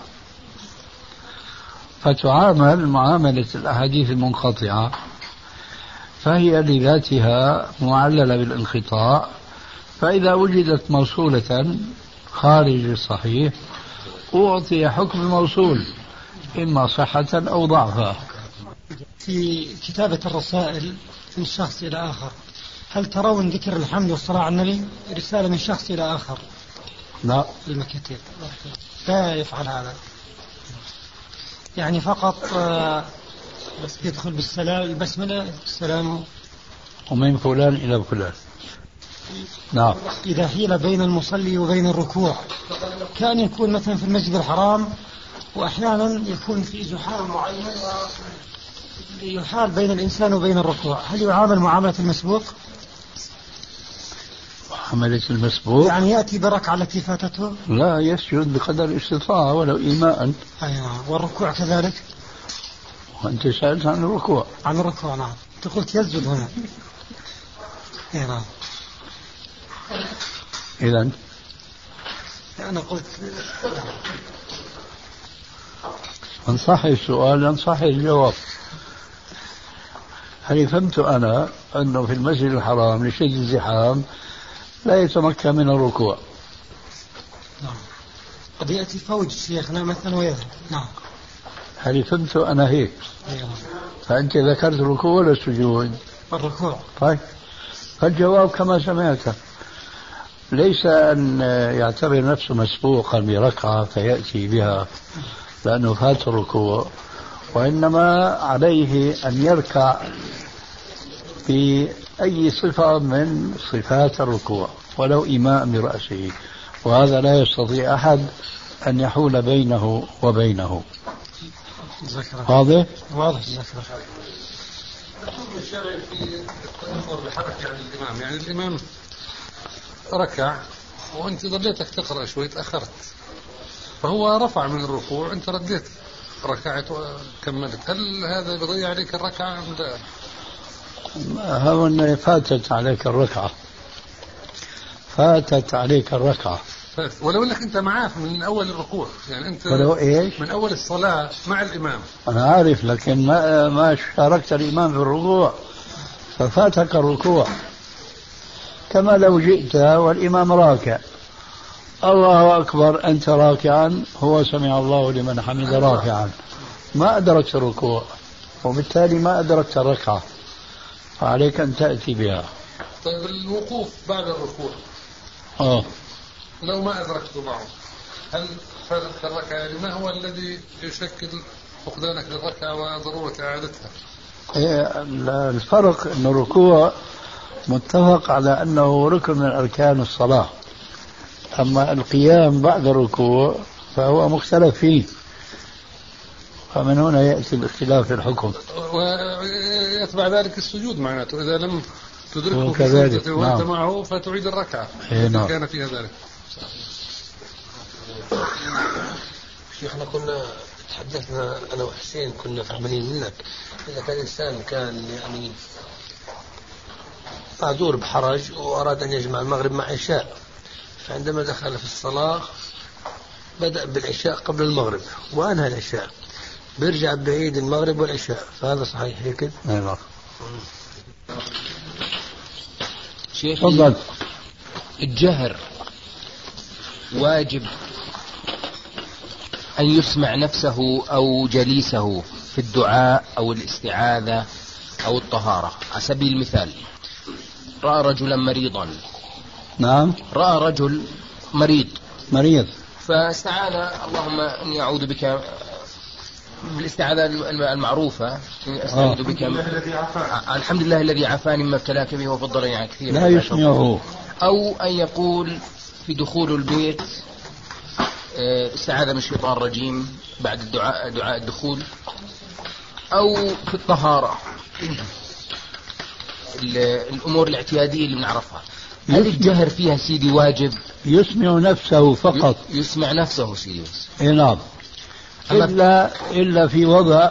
فتعامل معاملة الأحاديث المنقطعة، فهي لذاتها معللة بالانقطاع، فإذا وجدت موصولة خارج الصحيح أعطي حكم الموصول إما صحة أو ضعفا. في كتابة الرسائل من شخص إلى آخر هل ترون ذكر الحمد والصلاة على النبي رسالة من شخص إلى آخر؟ لا، المكاتب لا يفعل هذا، يعني فقط يدخل بالسلام البسملة السلام ومن فلان إلى فلان. نعم. إذا حيل بين المصلي وبين الركوع، كان يكون مثلا في المسجد الحرام وأحيانا يكون في زحام معين يحال بين الإنسان وبين الركوع، هل يعامل معاملة المسبوق؟ معاملة المسبوق يعني يأتي بركعة التي فاتته؟ لا، يسجد بقدر الاستطاعة ولو إيماء. أيوة. والركوع كذلك؟ وأنت سألت عن الركوع. عن الركوع نعم، أنت قلت يسجد هنا. نعم. إذن أنا قلت من صح السؤال ينصح الجواب. هل فهمت أنا أنه في المسجد الحرام لشدة الزحام لا يتمكن من الركوع؟ نعم. قد يأتي فوج شيخنا مثلا ويذهب. نعم. هل فهمت أنا هيك؟ أيوة. فأنت ذكرت الركوع ولا السجود؟ الركوع. طيب، فالجواب كما سمعت، ليس أن يعتبر نفسه مسبوقا بركعة فيأتي بها لأنه فات الركوع، وإنما عليه أن يركع بأي صفة من صفات الركوع ولو إيماء برأسه، وهذا لا يستطيع أحد أن يحول بينه وبينه. واضح؟ واضح. الحكم الشرعي في التأخر بحركة عن الإمام، يعني الإمام ركع وأنت ظليتك تقرأ شوي تأخرت، فهو رفع من الركوع أنت رديت ركعت وكملت، هل هذا بيضيع عليك الركعة أم لا؟ هون فاتت عليك الركعة، فاتت عليك الركعة ولو انك انت معاه من اول الركوع، يعني انت ولو ايش؟ من اول الصلاة مع الامام. انا عارف، لكن ما شاركت الامام في الركوع ففاتك الركوع، كما لو جئت والامام راكع الله اكبر انت راكعا، هو سمع الله لمن حمد راكعا، ما ادركت الركوع وبالتالي ما ادركت الركعة، فعليك ان تاتي بها. طيب الوقوف بعد الركوع لو ما أدركت معه هل فاتت الركعة؟ يعني ما هو الذي يشكل فقدانك للركعة وضرورة إعادتها؟ الفرق أن الركوع متفق على أنه ركن من أركان الصلاة، أما القيام بعد الركوع فهو مختلف فيه، فمن هنا يأتي الاختلاف في الحكم. ويتبع ذلك السجود معناته إذا لم تدركه في سجدته وأنت معه فتعيد الركعة إذا كان فيها ذلك. شيخنا كنا تحدثنا أنا وحسين كنا فاهمين منك إذا كان الإنسان كان يعني معذور بحرج وأراد أن يجمع المغرب مع عشاء، فعندما دخل في الصلاة بدأ بالعشاء قبل المغرب وأنهى العشاء، بيرجع بعيد المغرب والعشاء، فهذا صحيح هيك؟ نعم. شيخ تفضل. الجهر واجب أن يسمع نفسه أو جليسه في الدعاء أو الاستعاذة أو الطهارة؟ على سبيل المثال رأى رجلا مريضا. نعم. رأى رجل مريض فاستعاذ اللهم إني أعوذ بك بالاستعاذة المعروفة أستعيذ بك الحمد لله الذي عافاني مما ابتلاك به وفضلني على كثير لا يسمعه. أو أن يقول في دخول البيت استعاذة من الشيطان الرجيم بعد دعاء الدخول، أو في الطهارة الأمور الاعتيادية اللي بنعرفها. هل الجهر فيها سيدي واجب؟ يسمع نفسه فقط. يسمع نفسه سيدي. نعم. إلا في وضع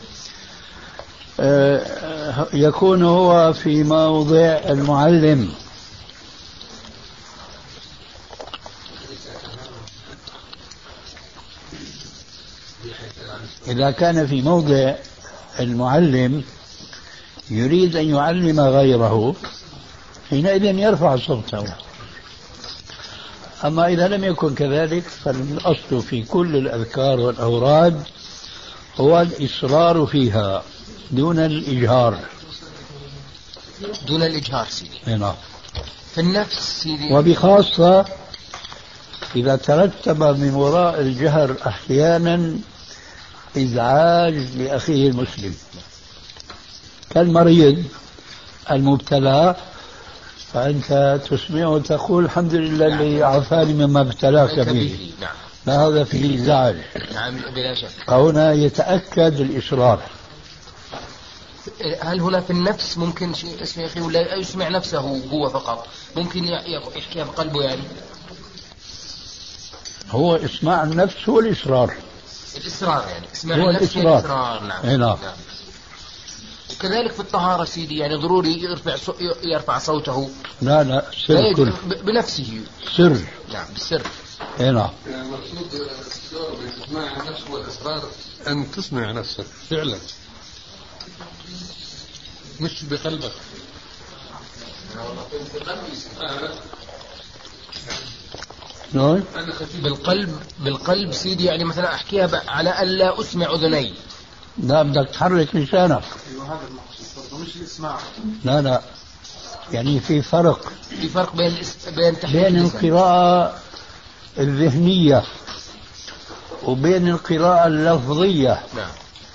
يكون هو في موضع المعلم، إذا كان في موضع المعلم يريد أن يعلم غيره حينئذ يرفع صوته. أما إذا لم يكن كذلك فالأصل في كل الأذكار والأوراد هو الإصرار فيها دون الإجهار. دون الإجهار سيدي. نعم. في النفس سيدي. وبخاصة إذا ترتب من وراء الجهر أحيانا إزعاج لأخيه المسلم كالمريض المبتلى، فأنت تسمعه تقول الحمد لله الذي عافاني مما ابتلاك به. نعم. هذا فيه إزعاج. نعم بلا شك. هنا يتأكد الإصرار. هل هنا في النفس ممكن شيء أخي ولا يسمع نفسه هو فقط؟ ممكن يحكيها بقلبه يعني؟ هو إسماع النفس هو الإصرار. الإصرار يعني اسمع هو النفس الإصرار. نعم. نعم. كذلك في الطهارة سيدي يعني ضروري يرفع صوته. لا سر كل بنفسه سر. نعم بالسر. نعم. المقصود بإسماع النفس والإصرار أن تسمع نفسك فعلا مش بقلبك. بالقلب سيدي يعني مثلا أحكيها على ألا أسمع أذني. لا بدك تحرك لسانك. هذا المقصود مش الإسماع. لا يعني في فرق بين القراءة الذهنية وبين القراءة اللفظية. نعم.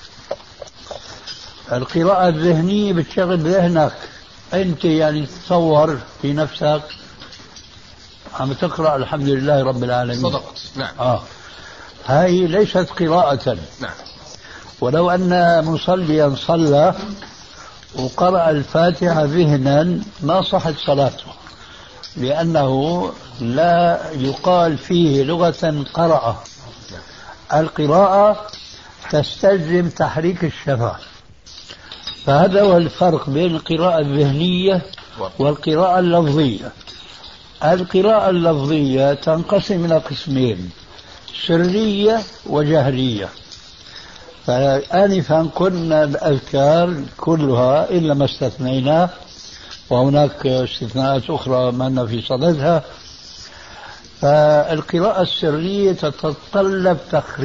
القراءة الذهنية بتشغل ذهنك أنت، يعني تتصور في نفسك عم تقرأ الحمد لله رب العالمين. صدقت. نعم. هاي ليست قراءة. نعم. ولو أن مصليا صلى وقرأ الفاتحة ذهنا ما صحت صلاته، لأنه لا يقال فيه لغة قرأ. القراءة تستلزم تحريك الشفة، فهذا هو الفرق بين القراءة الذهنية والقراءة اللفظية. القراءة اللفظية تنقسم إلى قسمين: سرية وجهرية. فآنفا قلنا الأذكار كلها إلا ما استثنيناه، وهناك استثناءات أخرى ما في صددها. فالقراءة السرية تتطلب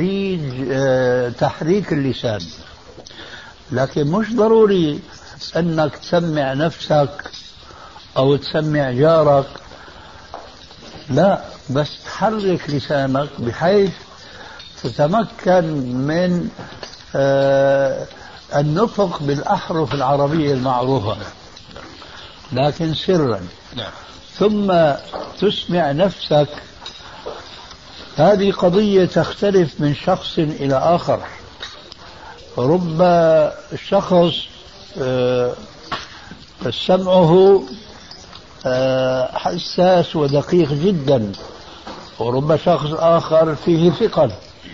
تحريك اللسان، لكن مش ضروري أنك تسمع نفسك أو تسمع جارك، لا، بس تحرك لسانك بحيث تتمكن من النطق بالأحرف العربية المعروفة لكن سرا، ثم تسمع نفسك. هذه قضية تختلف من شخص إلى آخر. رب شخص سمعه حساس ودقيق جدا، ورب شخص آخر فيه ثقل.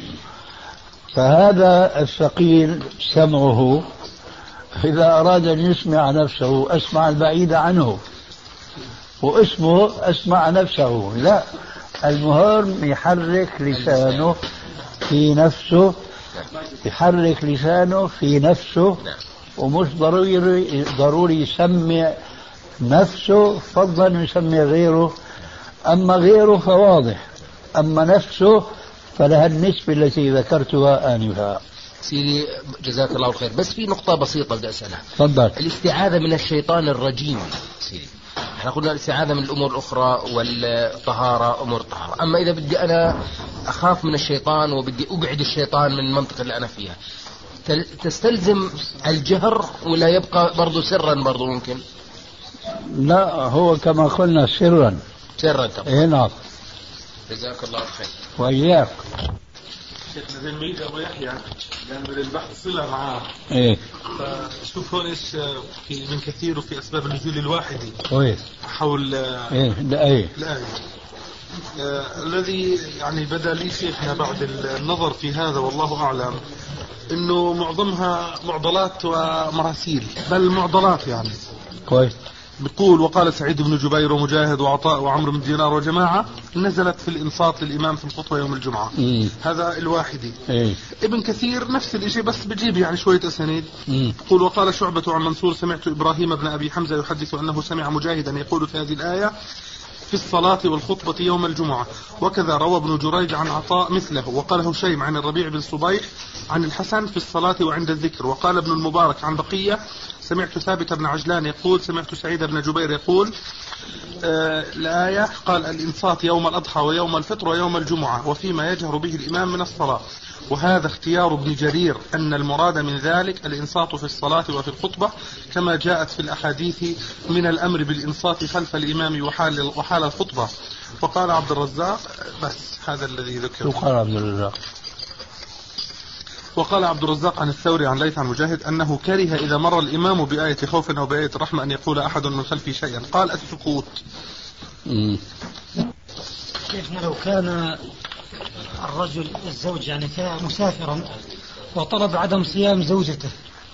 فهذا الثقيل سمعه إذا أراد أن يسمع نفسه أسمع البعيد عنه، واسمه أسمع نفسه. لا، المهم يحرك لسانه في نفسه، يحرك لسانه في نفسه، ومش ضروري يسمع نفسه فضلا يسمع غيره. أما غيره فواضح، أما نفسه فلها النسبة التي ذكرتها آنفا. سيدي جزاك الله خير، بس في نقطة بسيطة بدي أسألها. تفضل. الاستعاذة من الشيطان الرجيم سيدي، احنا قلنا الاستعاذة من الأمور الأخرى والطهارة أمور الطهارة، أما إذا بدي أنا أخاف من الشيطان وبدي أبعد الشيطان من المنطقة اللي أنا فيها، تستلزم الجهر ولا يبقى برضو سرا برضو ممكن؟ لا، هو كما قلنا سرا. سرا طبعا. إيه نعم. جزاك الله خير. وإياك. شيخنا زي ما يجي أبو يحيى لأن البحث صلة معاه. إيه. فشوف هون إيش في من كثير وفي أسباب النزول الواحدي. كويس. حول إيه الآية. الذي يعني بدا لي شيخنا بعد النظر في هذا والله أعلم إنه معظمها معضلات ومراسيل، بل معضلات يعني. كويس. بيقول وقال سعيد بن جبير ومجاهد وعطاء وعمرو بن دينار وجماعة نزلت في الإنصات للإمام في الخطبة يوم الجمعة. هذا الواحدي. ابن كثير نفس الشيء بس بجيب يعني شوية أسانيد. يقول وقال شعبة عن منصور سمعت إبراهيم بن أبي حمزة يحدث أنه سمع مجاهدا يقول في هذه الآية في الصلاة والخطبة يوم الجمعة، وكذا روى ابن جريج عن عطاء مثله، وقال هشيم عن الربيع بن صبيح عن الحسن في الصلاة وعند الذكر، وقال ابن المبارك عن بقية سمعت ثابت بن عجلان يقول سمعت سعيد بن جبير يقول الآية قال الإنصات يوم الأضحى ويوم الفطر ويوم الجمعة وفيما يجهر به الإمام من الصلاة. وهذا اختيار ابن جرير أن المراد من ذلك الإنصات في الصلاة وفي الخطبة كما جاءت في الأحاديث من الأمر بالإنصات خلف الإمام وحال الخطبة. وقال عبد الرزاق بس هذا الذي ذكر. وقال عبد الرزاق وقال عبد الرزاق عن الثوري عن ليث عن مجاهد أنه كره إذا مر الإمام بآية خوف أو بآية رحمة أن يقول أحد من خلفه شيئا، قال السكوت. شيخنا لو كان الرجل الزوج يعني كان مسافرا وطلب عدم صيام زوجته،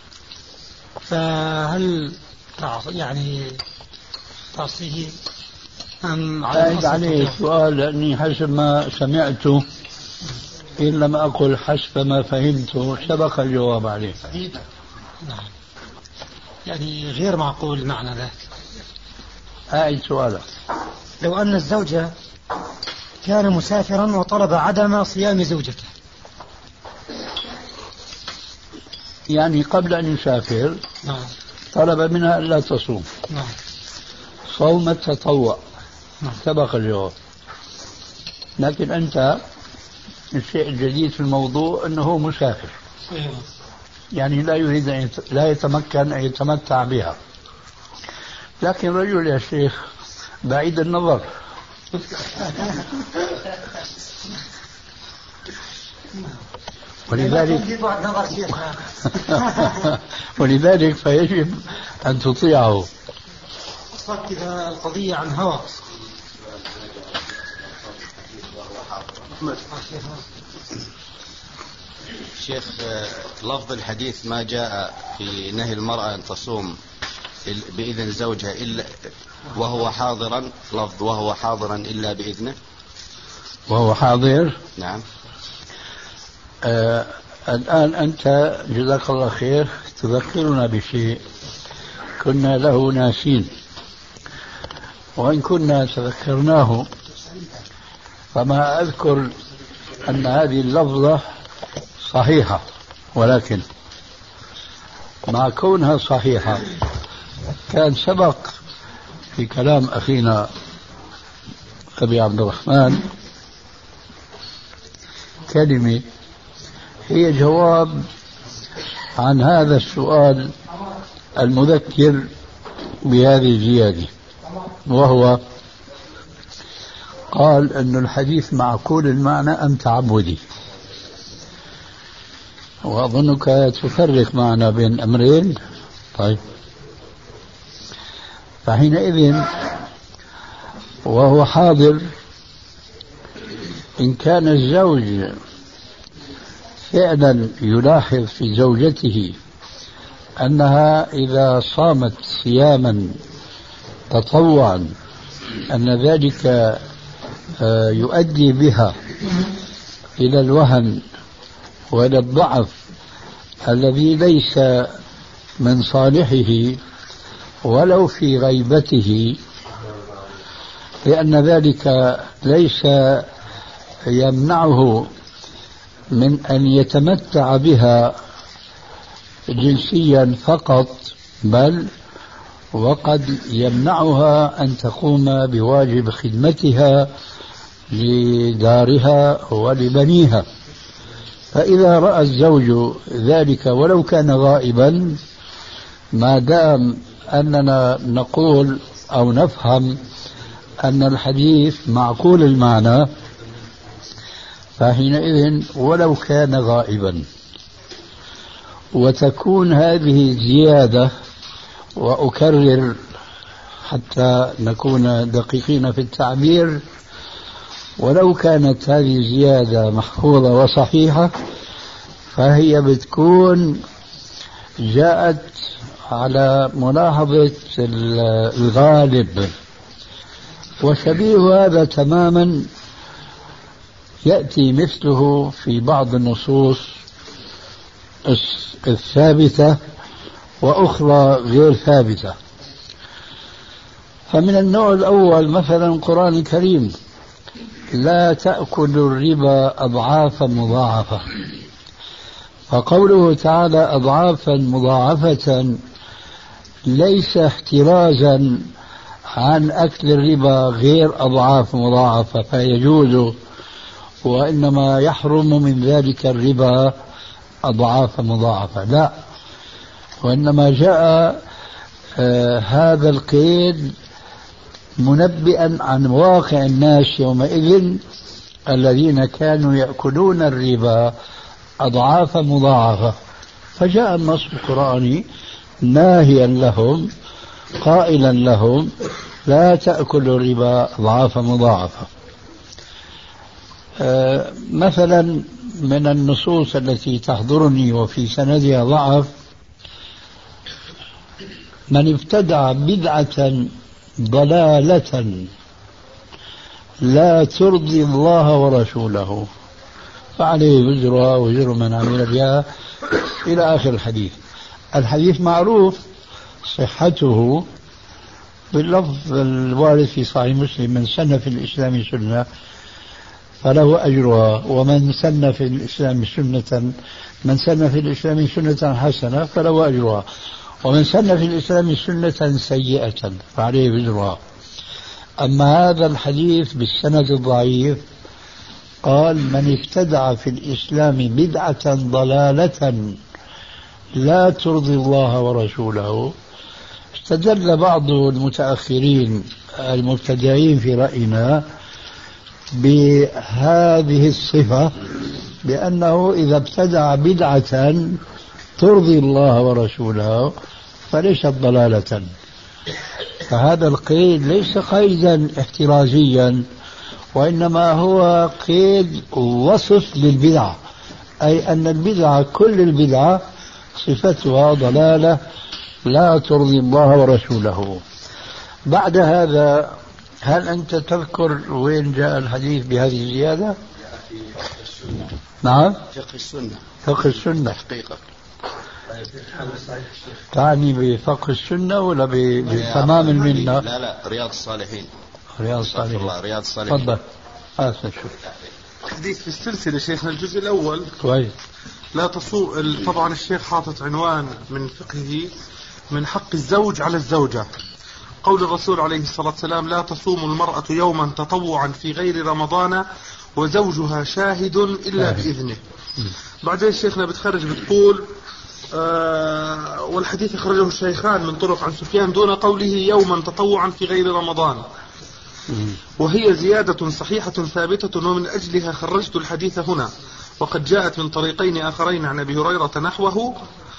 فهل يعني تعصيه أم عليه سؤال؟ لأني حسب ما سمعته إن لم أقل حسب ما فهمته سبق الجواب عليه. نعم. يعني غير معقول معنى ذلك. أعيد سؤالك. لو أن الزوج كان مسافرا وطلب عدم صيام زوجته، يعني قبل أن يسافر طلب منها ألا تصوم صوم التطوع، سبق الجواب. لكن أنت الشيء الجديد في الموضوع أنه مسافر، يعني لا يريد لا يتمكن أن يتمتع بها. لكن رجل يا شيخ بعيد النظر ولذلك فيجب أن تطيعه. إذا القضية عن هوى. شيخ لفظ الحديث ما جاء في نهي المرأة أن تصوم بإذن زوجها إلا وهو حاضرا، لفظ وهو حاضرا إلا بإذنه. وهو حاضر. نعم. الآن أنت جزاك الله خير تذكرنا بشيء كنا له ناسين، وإن كنا تذكرناه فما أذكر أن هذه اللفظة صحيحة، ولكن مع كونها صحيحة كان سبق في كلام أخينا أبي عبد الرحمن كلمة هي جواب عن هذا السؤال المذكر بهذه الزيادة، وهو قال أن الحديث معقول المعنى أم تعبدي، وأظنك تفرق معنا بين أمرين. طيب، فحينئذ وهو حاضر إن كان الزوج فعلا يلاحظ في زوجته أنها إذا صامت صياما تطوعا أن ذلك يؤدي بها إلى الوهن وإلى الضعف الذي ليس من صالحه ولو في غيبته، لأن ذلك ليس يمنعه من أن يتمتع بها جنسيا فقط، بل وقد يمنعها أن تقوم بواجب خدمتها لدارها ولبنيها. فإذا رأى الزوج ذلك ولو كان غائبا، ما دام أننا نقول أو نفهم أن الحديث معقول المعنى، فحينئذ ولو كان غائبا وتكون هذه زيادة، وأكرر حتى نكون دقيقين في التعبير، ولو كانت هذه زيادة محفوظة وصحيحة فهي بتكون جاءت على ملاحظة الغالب، وشبيه هذا تماما يأتي مثله في بعض النصوص الثابتة وأخرى غير ثابتة. فمن النوع الأول مثلا القرآن الكريم: لا تأكلوا الربا أضعافا مضاعفة، فقوله تعالى أضعافا مضاعفة ليس احترازا عن أكل الربا غير أضعاف مضاعفة فيجوز، وإنما يحرم من ذلك الربا أضعاف مضاعفة، لا، وإنما جاء هذا القيد منبئا عن واقع الناس يومئذ الذين كانوا يأكلون الربا أضعاف مضاعفة، فجاء النص القرآني ناهيا لهم قائلا لهم: لا تأكلوا الربا أضعاف مضاعفة. مثلا من النصوص التي تحضرني وفي سندها ضعف: من ابتدع بدعة ضلالة لا ترضي الله ورسوله فعليه وزرها وزر من عمل بها إلى آخر الحديث. الحديث معروف صحته باللفظ الوارد في صحيح مسلم: من سن في الإسلام سنة فله أجرها، ومن سن في الإسلام سنة من سن في الإسلام سنة حسنة فله أجرها، ومن سن في الإسلام سنة سيئة فعليه وزرها. أما هذا الحديث بالسند الضعيف قال: من ابتدع في الإسلام بدعة ضلالة لا ترضي الله ورسوله. استدل بعض المتأخرين المبتدعين في رأينا بهذه الصفة بأنه إذا ابتدع بدعة ترضي الله ورسوله فليست ضلالة. فهذا القيد ليس قيدا احترازيا، وإنما هو قيد وصف للبدعة، أي أن البدعة كل البدعة صفتها ضلالة لا ترضي الله ورسوله. بعد هذا هل أنت تذكر وين جاء الحديث بهذه الزيادة؟ نعم، فقه السنة. فقه السنة تحقيقا. تعني بفقه السنة ولا بتمام المنة؟ لا رياض الصالحين. رياض الصالحين. الله رياض الصالحين. تفضل. شوف حديث في السلسلة شيخنا الجزء الأول كويس. لا تصوم. طبعا الشيخ حاطط عنوان من فقهه: من حق الزوج على الزوجة. قول الرسول عليه الصلاة والسلام: لا تصوم المرأة يوما تطوعا في غير رمضان وزوجها شاهد إلا بإذنه. بعدين شيخنا بتخرج بتقول والحديث أخرجه الشيخان من طرق عن سفيان دون قوله يوما تطوعا في غير رمضان، وهي زيادة صحيحة ثابتة ومن أجلها خرجت الحديث هنا. وقد جاءت من طريقين آخرين عن أبي هريرة نحوه،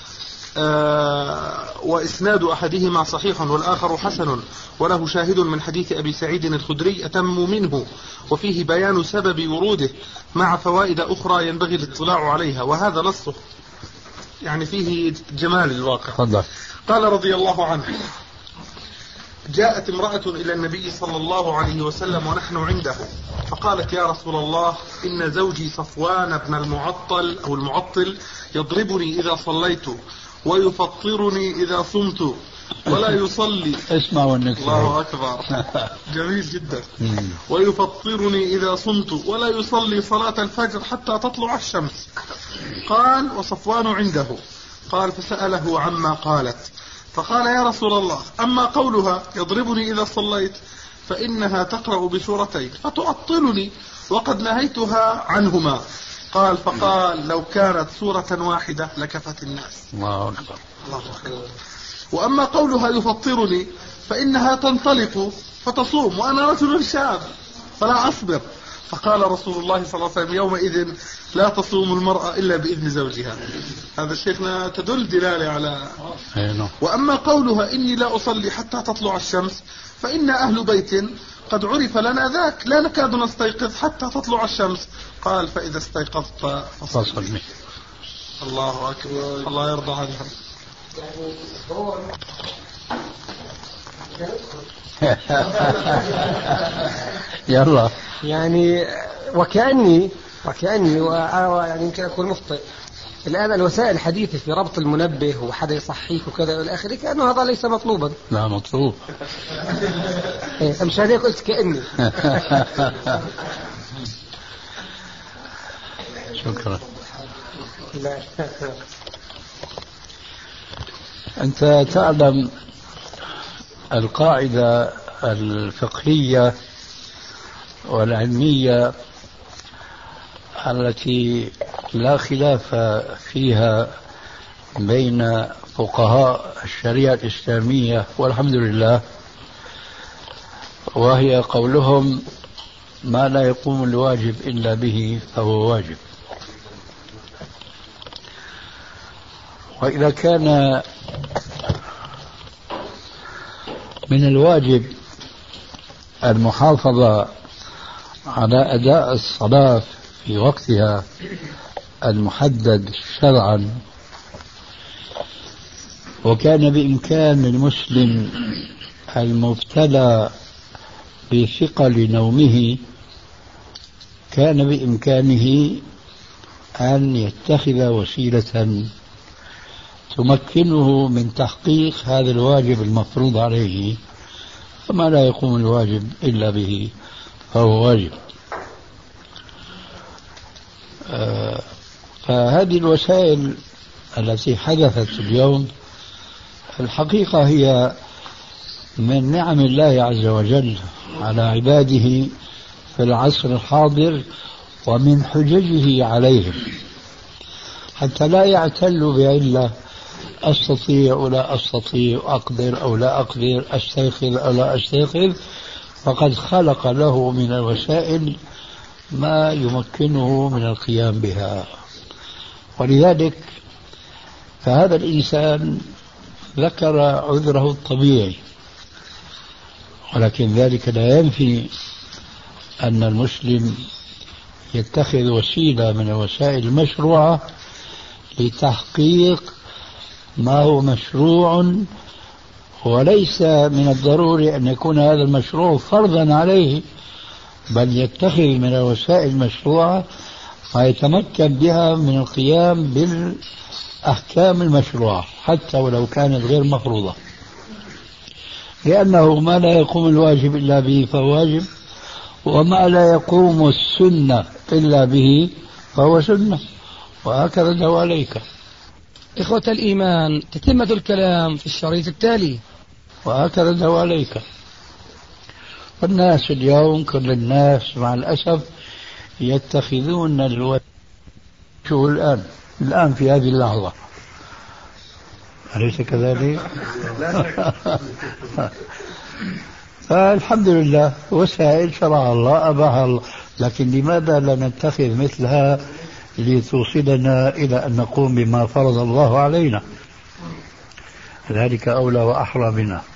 وإسناد أحدهما صحيح والآخر حسن، وله شاهد من حديث أبي سعيد الخدري أتم منه، وفيه بيان سبب وروده مع فوائد أخرى ينبغي الاطلاع عليها، وهذا نصه يعني فيه جمال الواقع. فضل. قال رضي الله عنه: جاءت امرأة إلى النبي صلى الله عليه وسلم ونحن عنده، فقالت: يا رسول الله، إن زوجي صفوان بن المعطل أو المعطل يضربني إذا صليت، ويفطرني إذا صمت، ولا يصلي. اسمعوا النكتة. الله أكبر. جميل جدا. ويفطرني إذا صمت، ولا يصلي صلاة الفجر حتى تطلع الشمس. قال: وصفوان عنده. قال: فسأله عما قالت، فقال: يا رسول الله، أما قولها يضربني إذا صليت فإنها تقرأ بسورتين فتعطلني وقد نهيتها عنهما. قال: فقال: لو كانت سورة واحدة لكفت الناس. الله أكبر. الله أكبر. وأما قولها يفطرني فإنها تنطلق فتصوم وأنا رجل شاب فلا أصبر. فقال رسول الله صلى الله عليه وسلم: يومئذ لا تصوم المرأة إلا بإذن زوجها. هذا شيخنا تدل دلالة على. وأما قولها إني لا أصلي حتى تطلع الشمس فإن أهل بيت قد عرف لنا ذاك، لا نكاد نستيقظ حتى تطلع الشمس. قال: فإذا استيقظت فصلي. الله أكبر. الله يرضى عنها. يلا. يعني وكأني يعني يمكن أكون مخطئ. الآن الوسائل الحديثة في ربط المنبه وحدا يصحيك وكذا والى آخره، كأنه هذا ليس مطلوبا. لا مطلوب. مش هذا قلت كأني. شكرا. أنت تعلم القاعدة الفقهية والعلمية التي لا خلاف فيها بين فقهاء الشريعة الإسلامية والحمد لله، وهي قولهم: ما لا يقوم الواجب إلا به فهو واجب. وإذا كان من الواجب المحافظة على أداء الصلاة في وقتها المحدد شرعا، وكان بإمكان المسلم المبتلى بثقل نومه كان بإمكانه أن يتخذ وسيلة تمكنه من تحقيق هذا الواجب المفروض عليه، فما لا يقوم الواجب إلا به فهو واجب. فهذه الوسائل التي حدثت اليوم الحقيقة هي من نعم الله عز وجل على عباده في العصر الحاضر ومن حججه عليهم، حتى لا يعتلوا بعلة أستطيع أو لا أستطيع، أقدر أو لا أقدر، أستيقظ أو لا أستيقظ، فقد خلق له من الوسائل ما يمكنه من القيام بها. ولذلك فهذا الإنسان ذكر عذره الطبيعي، ولكن ذلك لا ينفي أن المسلم يتخذ وسيلة من الوسائل المشروعة لتحقيق ما هو مشروع، وليس من الضروري أن يكون هذا المشروع فرضا عليه، بل يتخذ من الوسائل المشروعة ما يتمكن بها من القيام بالأحكام المشروعة حتى ولو كانت غير مفروضة، لأنه ما لا يقوم الواجب إلا به فهو واجب، وما لا يقوم السنة إلا به فهو سنة، وهكذا دواليك. إخوة الإيمان، تتمة الكلام في الشريط التالي. وهكذا دواليك. والناس اليوم كل الناس مع الأسف يتخذون الوسائل الآن في هذه اللحظة أليس كذلك؟ الحمد لله، وسائل شرع الله أباها الله، لكن لماذا لا نتخذ مثلها لتوصلنا إلى أن نقوم بما فرض الله علينا؟ ذلك أولى وأحرى بنا.